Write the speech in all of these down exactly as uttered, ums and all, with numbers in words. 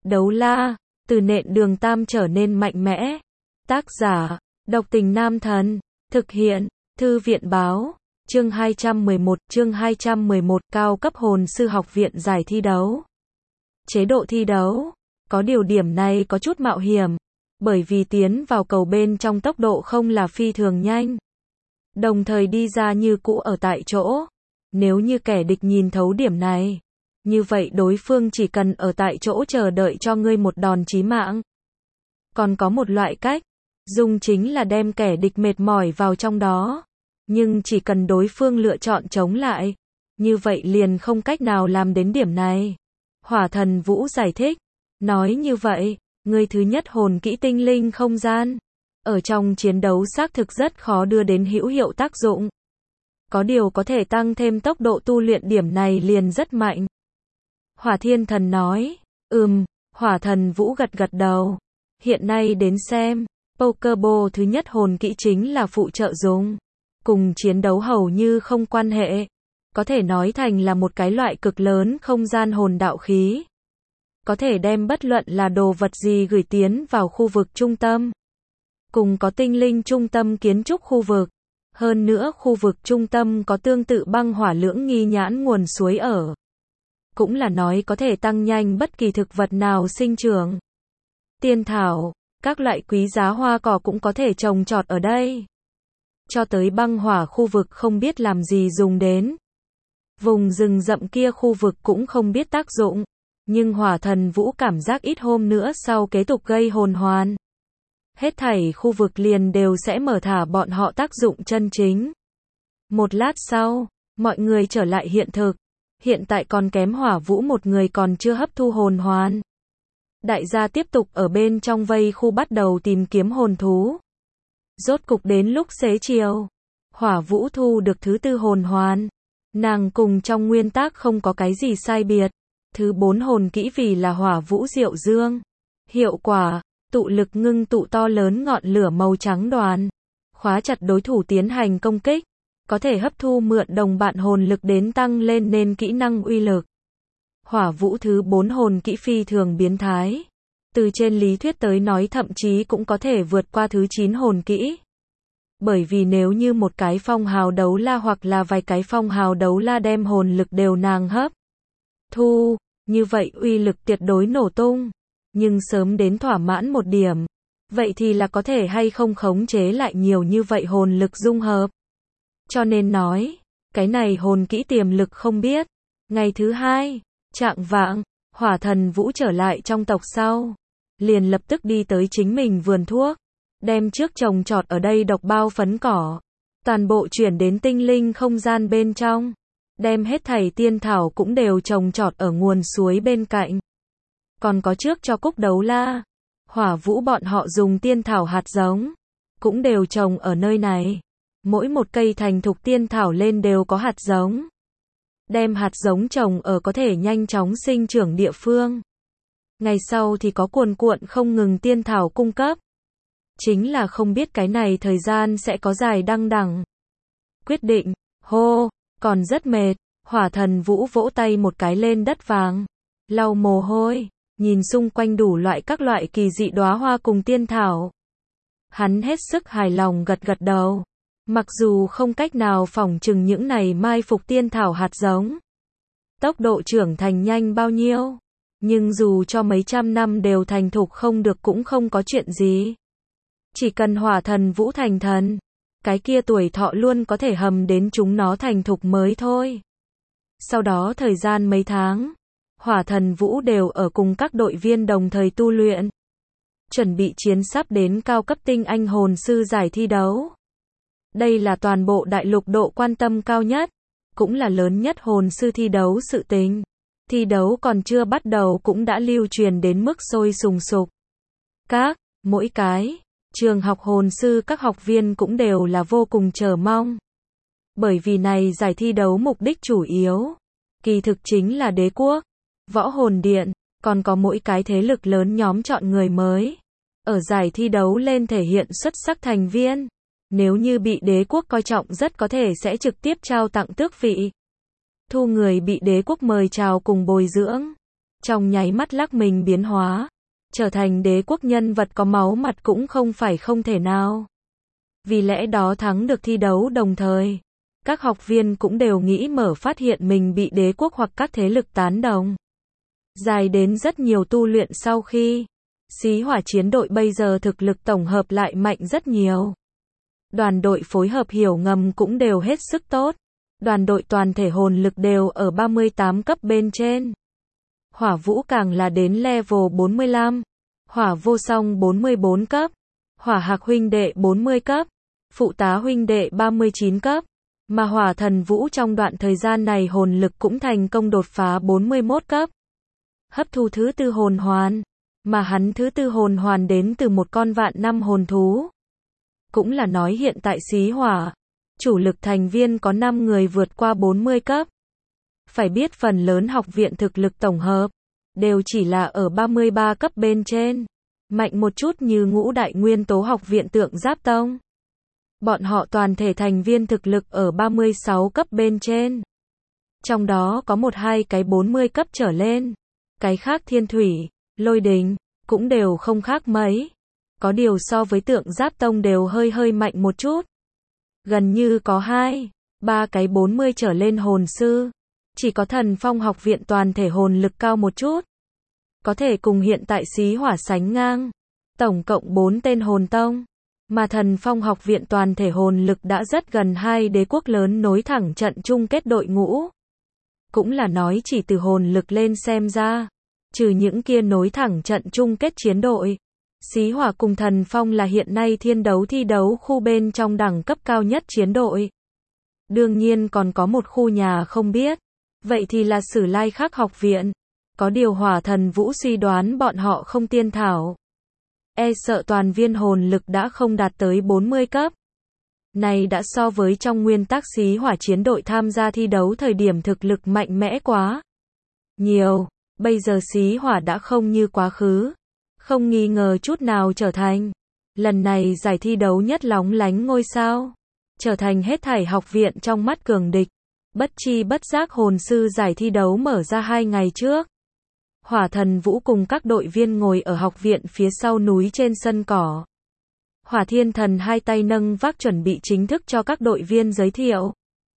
Đấu la, từ nện đường tam trở nên mạnh mẽ. Tác giả, Độc Tình Nam Thần. Thực hiện, Thư viện báo. Chương hai trăm mười một, chương hai trăm mười một, cao cấp hồn sư học viện giải thi đấu. Chế độ thi đấu. Có điều điểm này có chút mạo hiểm, bởi vì tiến vào cầu bên trong tốc độ không là phi thường nhanh. Đồng thời đi ra như cũ ở tại chỗ. Nếu như kẻ địch nhìn thấu điểm này, như vậy đối phương chỉ cần ở tại chỗ chờ đợi cho ngươi một đòn chí mạng. Còn có một loại cách, dùng chính là đem kẻ địch mệt mỏi vào trong đó. Nhưng chỉ cần đối phương lựa chọn chống lại, như vậy liền không cách nào làm đến điểm này. Hỏa Thần Vũ giải thích, nói như vậy, ngươi thứ nhất hồn kỹ tinh linh không gian, ở trong chiến đấu xác thực rất khó đưa đến hữu hiệu tác dụng. Có điều có thể tăng thêm tốc độ tu luyện, điểm này liền rất mạnh. Hỏa Thiên Thần nói, ừm, Hỏa Thần Vũ gật gật đầu. Hiện nay đến xem, Pokeball thứ nhất hồn kỹ chính là phụ trợ dùng, cùng chiến đấu hầu như không quan hệ. Có thể nói thành là một cái loại cực lớn không gian hồn đạo khí. Có thể đem bất luận là đồ vật gì gửi tiến vào khu vực trung tâm. Cùng có tinh linh trung tâm kiến trúc khu vực. Hơn nữa khu vực trung tâm có tương tự băng hỏa lưỡng nghi nhãn nguồn suối ở. Cũng là nói có thể tăng nhanh bất kỳ thực vật nào sinh trưởng. Tiên thảo, các loại quý giá hoa cỏ cũng có thể trồng trọt ở đây. Cho tới băng hỏa khu vực không biết làm gì dùng đến. Vùng rừng rậm kia khu vực cũng không biết tác dụng. Nhưng Hỏa Thần Vũ cảm giác ít hôm nữa sau kế tục gây hồn hoàn. Hết thảy khu vực liền đều sẽ mở thả bọn họ tác dụng chân chính. Một lát sau, mọi người trở lại hiện thực. Hiện tại còn kém Hỏa Vũ một người còn chưa hấp thu hồn hoàn. Đại gia tiếp tục ở bên trong vây khu bắt đầu tìm kiếm hồn thú. Rốt cục đến lúc xế chiều, Hỏa Vũ thu được thứ tư hồn hoàn. Nàng cùng trong nguyên tác không có cái gì sai biệt. Thứ bốn hồn kỹ vì là Hỏa Vũ Diệu Dương. Hiệu quả, tụ lực ngưng tụ to lớn ngọn lửa màu trắng đoàn. Khóa chặt đối thủ tiến hành công kích. Có thể hấp thu mượn đồng bạn hồn lực đến tăng lên nên kỹ năng uy lực. Hỏa Vũ thứ bốn hồn kỹ phi thường biến thái. Từ trên lý thuyết tới nói thậm chí cũng có thể vượt qua thứ chín hồn kỹ. Bởi vì nếu như một cái phong hào đấu la hoặc là vài cái phong hào đấu la đem hồn lực đều nàng hấp thu, như vậy uy lực tuyệt đối nổ tung. Nhưng sớm đến thỏa mãn một điểm, vậy thì là có thể hay không khống chế lại nhiều như vậy hồn lực dung hợp. Cho nên nói, cái này hồn kỹ tiềm lực không biết. Ngày thứ hai, chạng vạng, Hỏa Thần Vũ trở lại trong tộc sau, liền lập tức đi tới chính mình vườn thuốc, đem trước trồng trọt ở đây độc bao phấn cỏ, toàn bộ chuyển đến tinh linh không gian bên trong, đem hết thảy tiên thảo cũng đều trồng trọt ở nguồn suối bên cạnh. Còn có trước cho cúc đấu la, Hỏa Vũ bọn họ dùng tiên thảo hạt giống, cũng đều trồng ở nơi này. Mỗi một cây thành thục tiên thảo lên đều có hạt giống. Đem hạt giống trồng ở có thể nhanh chóng sinh trưởng địa phương. Ngày sau thì có cuồn cuộn không ngừng tiên thảo cung cấp. Chính là không biết cái này thời gian sẽ có dài đăng đẳng. Quyết định, hô, còn rất mệt. Hỏa Thần Vũ vỗ tay một cái lên đất vàng, lau mồ hôi, nhìn xung quanh đủ loại các loại kỳ dị đóa hoa cùng tiên thảo. Hắn hết sức hài lòng gật gật đầu. Mặc dù không cách nào phỏng chừng những này mai phục tiên thảo hạt giống, tốc độ trưởng thành nhanh bao nhiêu, nhưng dù cho mấy trăm năm đều thành thục không được cũng không có chuyện gì. Chỉ cần Hỏa Thần Vũ thành thần, cái kia tuổi thọ luôn có thể hầm đến chúng nó thành thục mới thôi. Sau đó thời gian mấy tháng, Hỏa Thần Vũ đều ở cùng các đội viên đồng thời tu luyện, chuẩn bị chiến sắp đến cao cấp tinh anh hồn sư giải thi đấu. Đây là toàn bộ đại lục độ quan tâm cao nhất, cũng là lớn nhất hồn sư thi đấu sự tình. Thi đấu còn chưa bắt đầu cũng đã lưu truyền đến mức sôi sùng sục. Các, mỗi cái, trường học hồn sư các học viên cũng đều là vô cùng chờ mong. Bởi vì này giải thi đấu mục đích chủ yếu, kỳ thực chính là đế quốc, võ hồn điện, còn có mỗi cái thế lực lớn nhóm chọn người mới. Ở giải thi đấu lên thể hiện xuất sắc thành viên. Nếu như bị đế quốc coi trọng rất có thể sẽ trực tiếp trao tặng tước vị. Thu người bị đế quốc mời chào cùng bồi dưỡng. trong nháy mắt lắc mình biến hóa, trở thành đế quốc nhân vật có máu mặt cũng không phải không thể nào. Vì lẽ đó thắng được thi đấu đồng thời, các học viên cũng đều nghĩ mở phát hiện mình bị đế quốc hoặc các thế lực tán đồng. Dài đến rất nhiều tu luyện sau khi, Xí Hỏa chiến đội bây giờ thực lực tổng hợp lại mạnh rất nhiều. Đoàn đội phối hợp hiểu ngầm cũng đều hết sức tốt. Đoàn đội toàn thể hồn lực đều ở ba mươi tám cấp bên trên. Hỏa Vũ càng là đến level bốn mươi lăm. Hỏa Vô Song bốn mươi bốn cấp. Hỏa Hạc huynh đệ bốn mươi cấp. Phụ tá huynh đệ ba mươi chín cấp. Mà Hỏa Thần Vũ trong đoạn thời gian này hồn lực cũng thành công đột phá bốn mươi mốt cấp. Hấp thu thứ tư hồn hoàn. Mà hắn thứ tư hồn hoàn đến từ một con vạn năm hồn thú. Cũng là nói hiện tại Xí Hỏa, chủ lực thành viên có năm người vượt qua bốn mươi cấp. Phải biết phần lớn học viện thực lực tổng hợp, đều chỉ là ở ba mươi ba cấp bên trên. Mạnh một chút như Ngũ Đại Nguyên Tố học viện Tượng Giáp Tông. Bọn họ toàn thể thành viên thực lực ở ba mươi sáu cấp bên trên. Trong đó có một hai cái bốn mươi cấp trở lên. Cái khác Thiên Thủy, Lôi Đình, cũng đều không khác mấy. Có điều so với Tượng Giáp Tông đều hơi hơi mạnh một chút. Gần như có hai, ba cái bốn mươi trở lên hồn sư. Chỉ có Thần Phong học viện toàn thể hồn lực cao một chút. Có thể cùng hiện tại Xí Hỏa sánh ngang. Tổng cộng bốn tên hồn tông. Mà Thần Phong học viện toàn thể hồn lực đã rất gần hai đế quốc lớn nối thẳng trận chung kết đội ngũ. Cũng là nói chỉ từ hồn lực lên xem ra. Trừ những kia nối thẳng trận chung kết chiến đội. Xí Hỏa cùng Thần Phong là hiện nay thiên đấu thi đấu khu bên trong đẳng cấp cao nhất chiến đội. Đương nhiên còn có một khu nhà không biết. Vậy thì là Sử Lai Khắc học viện. Có điều Hỏa Thần Vũ suy đoán bọn họ không tiên thảo. E sợ toàn viên hồn lực đã không đạt tới bốn mươi cấp. Này đã so với trong nguyên tắc Xí Hỏa chiến đội tham gia thi đấu thời điểm thực lực mạnh mẽ quá nhiều. Bây giờ Xí Hỏa đã không như quá khứ. Không nghi ngờ chút nào trở thành lần này giải thi đấu nhất lóng lánh ngôi sao. Trở thành hết thảy học viện trong mắt cường địch. Bất chi bất giác hồn sư giải thi đấu mở ra hai ngày trước. Hỏa Thần Vũ cùng các đội viên ngồi ở học viện phía sau núi trên sân cỏ. Hỏa Thiên Thần hai tay nâng vác chuẩn bị chính thức cho các đội viên giới thiệu.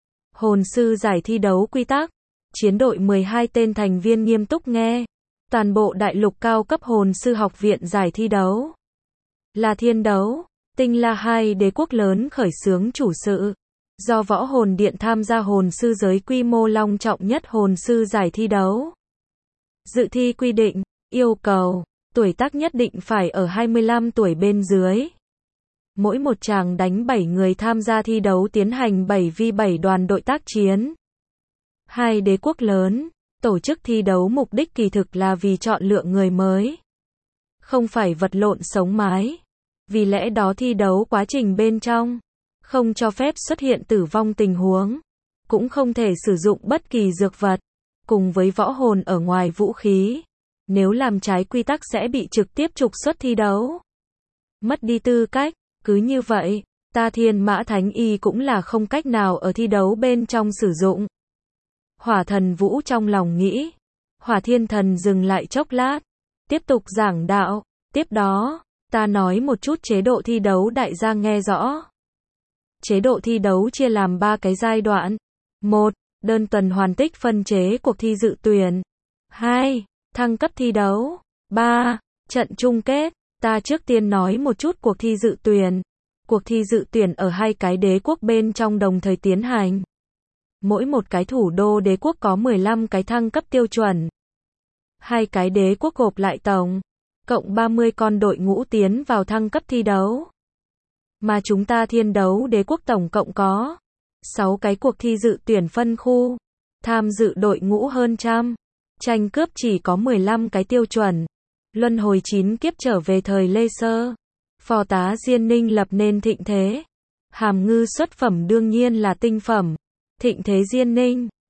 Hồn sư giải thi đấu quy tắc. Chiến đội mười hai tên thành viên nghiêm túc nghe. Toàn bộ đại lục cao cấp hồn sư học viện giải thi đấu. Là thiên đấu. Tinh La hai đế quốc lớn khởi xướng chủ sự. Do Võ Hồn Điện tham gia hồn sư giới quy mô long trọng nhất hồn sư giải thi đấu. Dự thi quy định, yêu cầu, tuổi tác nhất định phải ở hai mươi lăm tuổi bên dưới. Mỗi một tràng đánh bảy người tham gia thi đấu tiến hành bảy vi bảy đoàn đội tác chiến. Hai đế quốc lớn, tổ chức thi đấu mục đích kỳ thực là vì chọn lựa người mới. Không phải vật lộn sống mái. Vì lẽ đó thi đấu quá trình bên trong, không cho phép xuất hiện tử vong tình huống. Cũng không thể sử dụng bất kỳ dược vật. Cùng với võ hồn ở ngoài vũ khí. Nếu làm trái quy tắc sẽ bị trực tiếp trục xuất thi đấu. Mất đi tư cách. Cứ như vậy, ta Thiên Mã Thánh Y cũng là không cách nào ở thi đấu bên trong sử dụng. Hỏa Thần Vũ trong lòng nghĩ. Hỏa Thiên Thần dừng lại chốc lát. Tiếp tục giảng đạo. Tiếp đó, ta nói một chút chế độ thi đấu đại gia nghe rõ. Chế độ thi đấu chia làm ba cái giai đoạn. một. Đơn tuần hoàn tích phân chế cuộc thi dự tuyển. hai. Thăng cấp thi đấu. ba. Trận chung kết. Ta trước tiên nói một chút cuộc thi dự tuyển. Cuộc thi dự tuyển ở hai cái đế quốc bên trong đồng thời tiến hành. Mỗi một cái thủ đô đế quốc có mười lăm cái thăng cấp tiêu chuẩn. Hai cái đế quốc gộp lại tổng cộng ba mươi con đội ngũ tiến vào thăng cấp thi đấu. Mà chúng ta thiên đấu đế quốc tổng cộng có sáu cái cuộc thi dự tuyển phân khu. Tham dự đội ngũ hơn trăm. Tranh cướp chỉ có mười lăm cái tiêu chuẩn. Luân hồi chín kiếp trở về thời Lê Sơ. Phò tá Diên Ninh lập nên thịnh thế. Hàm ngư xuất phẩm đương nhiên là tinh phẩm. Thịnh thế Diên Ninh.